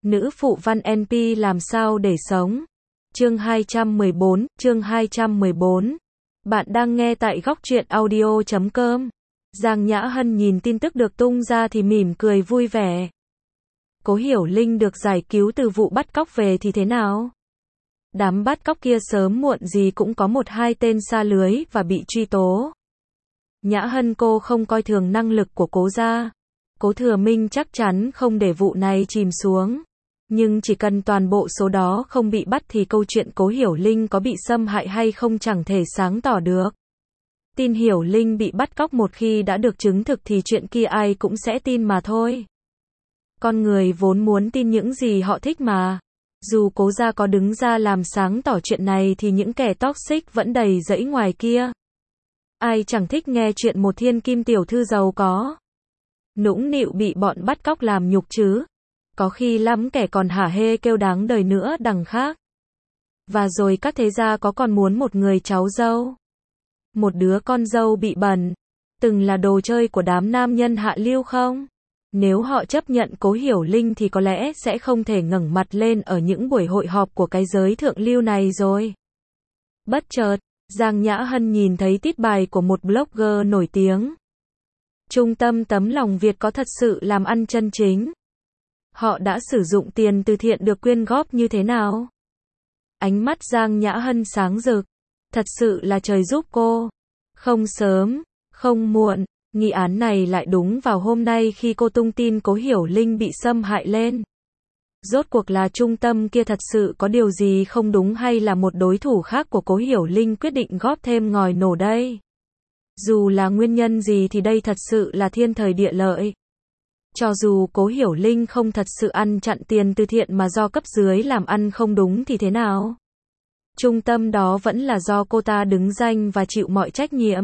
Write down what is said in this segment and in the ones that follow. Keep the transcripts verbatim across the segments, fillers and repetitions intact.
Nữ phụ văn en pê làm sao để sống? Chương hai trăm mười bốn, chương hai trăm mười bốn. Bạn đang nghe tại góc truyện audio chấm com. Giang Nhã Hân nhìn tin tức được tung ra thì mỉm cười vui vẻ. Cố Hiểu Linh được giải cứu từ vụ bắt cóc về thì thế nào? Đám bắt cóc kia sớm muộn gì cũng có một hai tên sa lưới và bị truy tố. Nhã Hân cô không coi thường năng lực của Cố gia. Cố Thừa Minh chắc chắn không để vụ này chìm xuống. Nhưng chỉ cần toàn bộ số đó không bị bắt thì câu chuyện Cố Hiểu Linh có bị xâm hại hay không chẳng thể sáng tỏ được. Tin Hiểu Linh bị bắt cóc một khi đã được chứng thực thì chuyện kia ai cũng sẽ tin mà thôi. Con người vốn muốn tin những gì họ thích mà. Dù Cố gia có đứng ra làm sáng tỏ chuyện này thì những kẻ toxic vẫn đầy rẫy ngoài kia. Ai chẳng thích nghe chuyện một thiên kim tiểu thư giàu có, nũng nịu bị bọn bắt cóc làm nhục chứ. Có khi lắm kẻ còn hả hê kêu đáng đời nữa đằng khác. Và rồi các thế gia có còn muốn một người cháu dâu, một đứa con dâu bị bẩn, từng là đồ chơi của đám nam nhân hạ lưu không? Nếu họ chấp nhận Cố Hiểu Linh thì có lẽ sẽ không thể ngẩng mặt lên ở những buổi hội họp của cái giới thượng lưu này rồi. Bất chợt, Giang Nhã Hân nhìn thấy tít bài của một blogger nổi tiếng. Trung tâm Tấm Lòng Việt có thật sự làm ăn chân chính. Họ đã sử dụng tiền từ thiện được quyên góp như thế nào? Ánh mắt Giang Nhã Hân sáng rực. Thật sự là trời giúp cô. Không sớm, không muộn, nghi án này lại đúng vào hôm nay khi cô tung tin Cố Hiểu Linh bị xâm hại lên. Rốt cuộc là trung tâm kia thật sự có điều gì không đúng hay là một đối thủ khác của Cố Hiểu Linh quyết định góp thêm ngòi nổ đây? Dù là nguyên nhân gì thì đây thật sự là thiên thời địa lợi. Cho dù Cố Hiểu Linh không thật sự ăn chặn tiền từ thiện mà do cấp dưới làm ăn không đúng thì thế nào? Trung tâm đó vẫn là do cô ta đứng danh và chịu mọi trách nhiệm.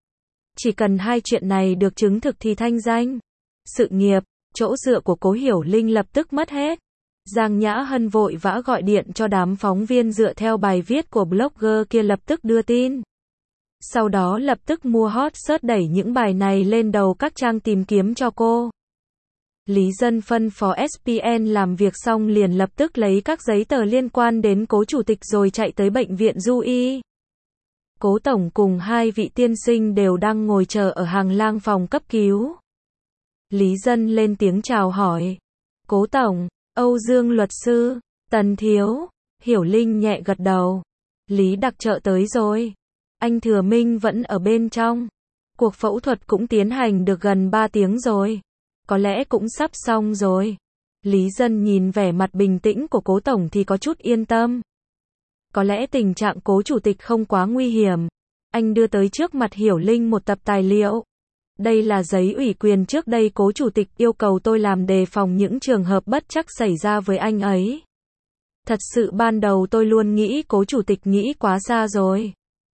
Chỉ cần hai chuyện này được chứng thực thì thanh danh, sự nghiệp, chỗ dựa của Cố Hiểu Linh lập tức mất hết. Giang Nhã Hân vội vã gọi điện cho đám phóng viên dựa theo bài viết của blogger kia lập tức đưa tin. Sau đó lập tức mua hot search đẩy những bài này lên đầu các trang tìm kiếm cho cô. Lý Dân phân phó ét pê en làm việc xong liền lập tức lấy các giấy tờ liên quan đến Cố chủ tịch rồi chạy tới bệnh viện Du Y. Cố tổng cùng hai vị tiên sinh đều đang ngồi chờ ở hàng lang phòng cấp cứu. Lý Dân lên tiếng chào hỏi. Cố tổng, Âu Dương luật sư, Tần thiếu, Hiểu Linh nhẹ gật đầu. Lý đặc trợ tới rồi. Anh Thừa Minh vẫn ở bên trong. Cuộc phẫu thuật cũng tiến hành được gần ba tiếng rồi. Có lẽ cũng sắp xong rồi. Lý Dân nhìn vẻ mặt bình tĩnh của Cố tổng thì có chút yên tâm. Có lẽ tình trạng Cố chủ tịch không quá nguy hiểm. Anh đưa tới trước mặt Hiểu Linh một tập tài liệu. Đây là giấy ủy quyền trước đây Cố chủ tịch yêu cầu tôi làm đề phòng những trường hợp bất trắc xảy ra với anh ấy. Thật sự ban đầu tôi luôn nghĩ Cố chủ tịch nghĩ quá xa rồi.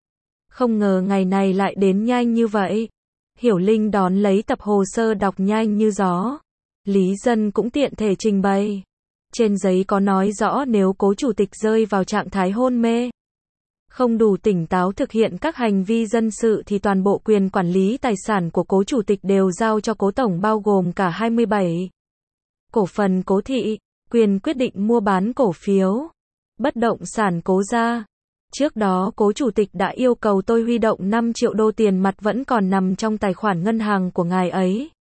Không ngờ ngày này lại đến nhanh như vậy. Hiểu Linh đón lấy tập hồ sơ đọc nhanh như gió. Lý Dân cũng tiện thể trình bày. Trên giấy có nói rõ nếu Cố chủ tịch rơi vào trạng thái hôn mê, không đủ tỉnh táo thực hiện các hành vi dân sự thì toàn bộ quyền quản lý tài sản của Cố chủ tịch đều giao cho Cố tổng bao gồm cả hai mươi bảy cổ phần Cố thị, quyền quyết định mua bán cổ phiếu, bất động sản Cố gia. Trước đó Cố chủ tịch đã yêu cầu tôi huy động năm triệu đô tiền mặt vẫn còn nằm trong tài khoản ngân hàng của ngài ấy.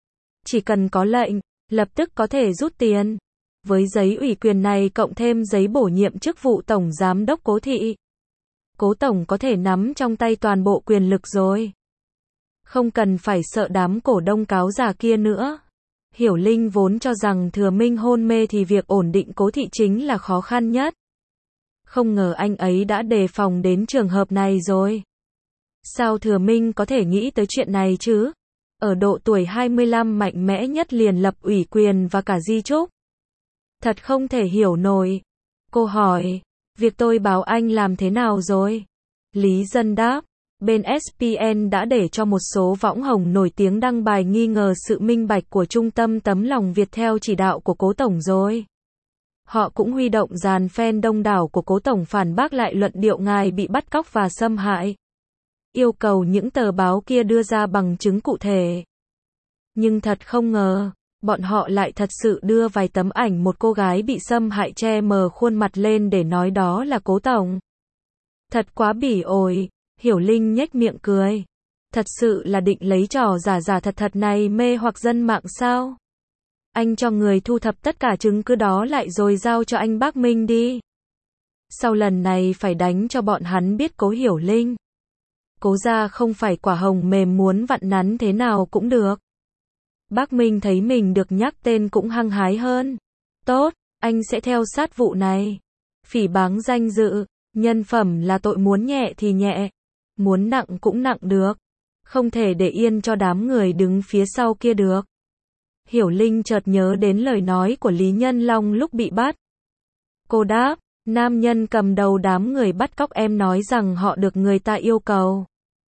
Chỉ cần có lệnh, lập tức có thể rút tiền. Với giấy ủy quyền này cộng thêm giấy bổ nhiệm chức vụ tổng giám đốc Cố thị, Cố tổng có thể nắm trong tay toàn bộ quyền lực rồi. Không cần phải sợ đám cổ đông cáo già kia nữa. Hiểu Linh vốn cho rằng Thừa Minh hôn mê thì việc ổn định Cố thị chính là khó khăn nhất. Không ngờ anh ấy đã đề phòng đến trường hợp này rồi. Sao Thừa Minh có thể nghĩ tới chuyện này chứ? Ở độ tuổi hai mươi lăm mạnh mẽ nhất liền lập ủy quyền và cả di chúc. Thật không thể hiểu nổi. Cô hỏi, việc tôi báo anh làm thế nào rồi? Lý Dân đáp, bên ét pê en đã để cho một số võng hồng nổi tiếng đăng bài nghi ngờ sự minh bạch của Trung tâm Tấm Lòng Việt theo chỉ đạo của Cố tổng rồi. Họ cũng huy động dàn fan đông đảo của Cố tổng phản bác lại luận điệu ngài bị bắt cóc và xâm hại. Yêu cầu những tờ báo kia đưa ra bằng chứng cụ thể. Nhưng thật không ngờ, bọn họ lại thật sự đưa vài tấm ảnh một cô gái bị xâm hại che mờ khuôn mặt lên để nói đó là Cố tổng. Thật quá bỉ ổi, Hiểu Linh nhếch miệng cười. Thật sự là định lấy trò giả giả thật thật này mê hoặc dân mạng sao? Anh cho người thu thập tất cả chứng cứ đó lại rồi giao cho anh Bắc Minh đi. Sau lần này phải đánh cho bọn hắn biết Cố Hiểu Linh. Cố gia không phải quả hồng mềm muốn vặn nắn thế nào cũng được. Bắc Minh thấy mình được nhắc tên cũng hăng hái hơn. Tốt, anh sẽ theo sát vụ này. Phỉ báng danh dự, nhân phẩm là tội, muốn nhẹ thì nhẹ, muốn nặng cũng nặng được. Không thể để yên cho đám người đứng phía sau kia được. Hiểu Linh chợt nhớ đến lời nói của Lý Nhân Long lúc bị bắt. Cô đáp, nam nhân cầm đầu đám người bắt cóc em nói rằng họ được người ta yêu cầu.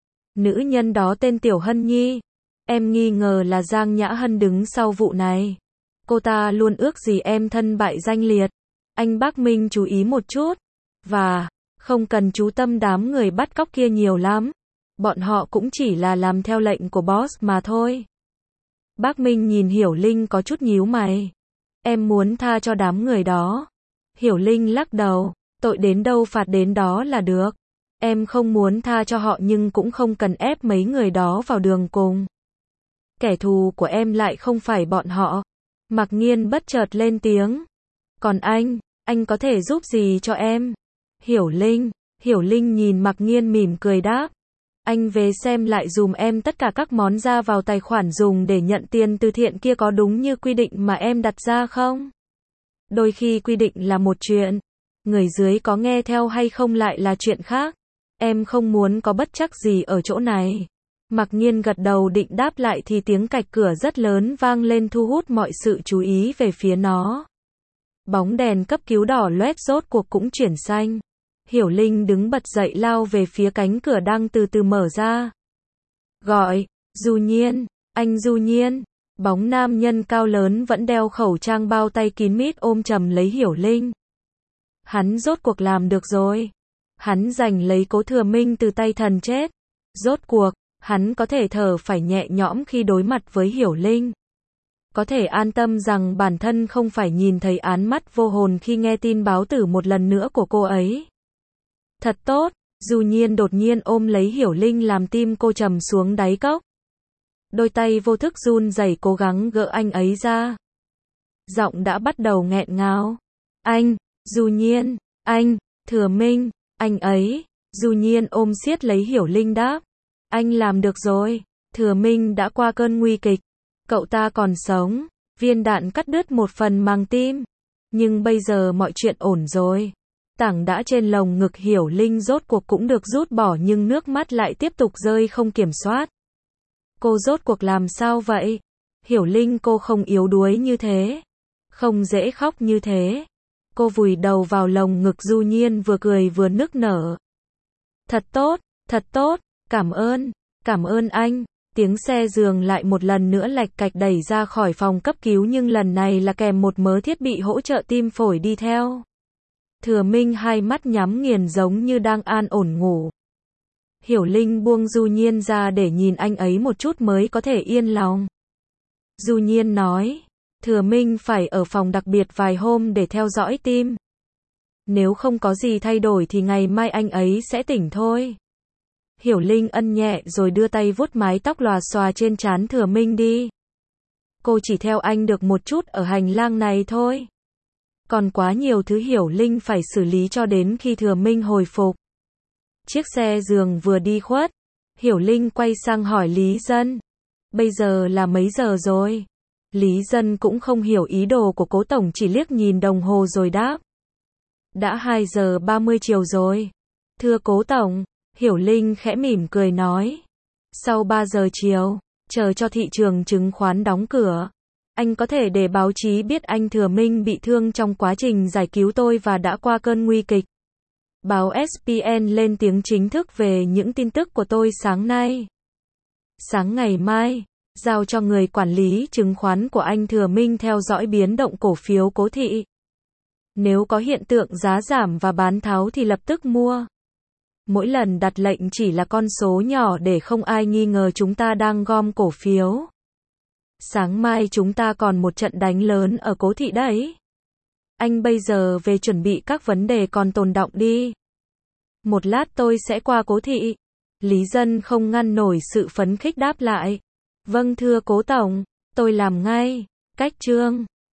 Nữ nhân đó tên Tiểu Hân Nhi. Em nghi ngờ là Giang Nhã Hân đứng sau vụ này. Cô ta luôn ước gì em thân bại danh liệt. Anh Bắc Minh chú ý một chút. Và, không cần chú tâm đám người bắt cóc kia nhiều lắm. Bọn họ cũng chỉ là làm theo lệnh của boss mà thôi. Bắc Minh nhìn Hiểu Linh có chút nhíu mày. Em muốn tha cho đám người đó. Hiểu Linh lắc đầu, tội đến đâu phạt đến đó là được. Em không muốn tha cho họ nhưng cũng không cần ép mấy người đó vào đường cùng. Kẻ thù của em lại không phải bọn họ. Mạc Nghiên bất chợt lên tiếng. Còn anh, anh có thể giúp gì cho em? Hiểu Linh, Hiểu Linh nhìn Mạc Nghiên mỉm cười đáp. Anh về xem lại dùm em tất cả các món ra vào tài khoản dùng để nhận tiền từ thiện kia có đúng như quy định mà em đặt ra không? Đôi khi quy định là một chuyện, người dưới có nghe theo hay không lại là chuyện khác. Em không muốn có bất trắc gì ở chỗ này. Mạc Nghiên gật đầu định đáp lại thì tiếng cạch cửa rất lớn vang lên thu hút mọi sự chú ý về phía nó. Bóng đèn cấp cứu đỏ loét rốt cuộc cũng chuyển xanh. Hiểu Linh đứng bật dậy lao về phía cánh cửa đang từ từ mở ra. Gọi, Du Nhiên, anh Du Nhiên. Bóng nam nhân cao lớn vẫn đeo khẩu trang bao tay kín mít ôm chầm lấy Hiểu Linh. Hắn rốt cuộc làm được rồi. Hắn giành lấy Cố Thừa Minh từ tay thần chết. Rốt cuộc, hắn có thể thở phải nhẹ nhõm khi đối mặt với Hiểu Linh. Có thể an tâm rằng bản thân không phải nhìn thấy án mắt vô hồn khi nghe tin báo tử một lần nữa của cô ấy. Thật tốt, Du Nhiên đột nhiên ôm lấy Hiểu Linh làm tim cô trầm xuống đáy cốc. Đôi tay vô thức run rẩy cố gắng gỡ anh ấy ra. Giọng đã bắt đầu nghẹn ngào. Anh, Du Nhiên, anh, Thừa Minh, anh ấy. Du Nhiên ôm siết lấy Hiểu Linh đáp. Anh làm được rồi. Thừa Minh đã qua cơn nguy kịch. Cậu ta còn sống. Viên đạn cắt đứt một phần màng tim. Nhưng bây giờ mọi chuyện ổn rồi. Tảng đã trên lồng ngực Hiểu Linh rốt cuộc cũng được rút bỏ nhưng nước mắt lại tiếp tục rơi không kiểm soát. Cô rốt cuộc làm sao vậy? Hiểu Linh, cô không yếu đuối như thế. Không dễ khóc như thế. Cô vùi đầu vào lồng ngực Du Nhiên vừa cười vừa nức nở. Thật tốt, thật tốt, cảm ơn, cảm ơn anh. Tiếng xe giường lại một lần nữa lạch cạch đẩy ra khỏi phòng cấp cứu nhưng lần này là kèm một mớ thiết bị hỗ trợ tim phổi đi theo. Thừa Minh hai mắt nhắm nghiền giống như đang an ổn ngủ. Hiểu Linh buông Du Nhiên ra để nhìn anh ấy một chút mới có thể yên lòng. Du Nhiên nói, Thừa Minh phải ở phòng đặc biệt vài hôm để theo dõi tim. Nếu không có gì thay đổi thì ngày mai anh ấy sẽ tỉnh thôi. Hiểu Linh ân nhẹ rồi đưa tay vuốt mái tóc lòa xòa trên trán Thừa Minh đi. Cô chỉ theo anh được một chút ở hành lang này thôi. Còn quá nhiều thứ Hiểu Linh phải xử lý cho đến khi Thừa Minh hồi phục. Chiếc xe giường vừa đi khuất, Hiểu Linh quay sang hỏi Lý Dân. Bây giờ là mấy giờ rồi? Lý Dân cũng không hiểu ý đồ của Cố tổng, chỉ liếc nhìn đồng hồ rồi đáp. Đã hai giờ ba mươi chiều rồi. Thưa Cố tổng, Hiểu Linh khẽ mỉm cười nói. Sau ba giờ chiều, chờ cho thị trường chứng khoán đóng cửa. Anh có thể để báo chí biết anh Thừa Minh bị thương trong quá trình giải cứu tôi và đã qua cơn nguy kịch. Báo ét pê en lên tiếng chính thức về những tin tức của tôi sáng nay. Sáng ngày mai, giao cho người quản lý chứng khoán của anh Thừa Minh theo dõi biến động cổ phiếu Cố thị. Nếu có hiện tượng giá giảm và bán tháo thì lập tức mua. Mỗi lần đặt lệnh chỉ là con số nhỏ để không ai nghi ngờ chúng ta đang gom cổ phiếu. Sáng mai chúng ta còn một trận đánh lớn ở Cố Thị đấy. Anh bây giờ về chuẩn bị các vấn đề còn tồn đọng đi. Một lát tôi sẽ qua Cố Thị. Lý Dân không ngăn nổi sự phấn khích đáp lại. Vâng thưa Cố Tổng, tôi làm ngay. Cách Trương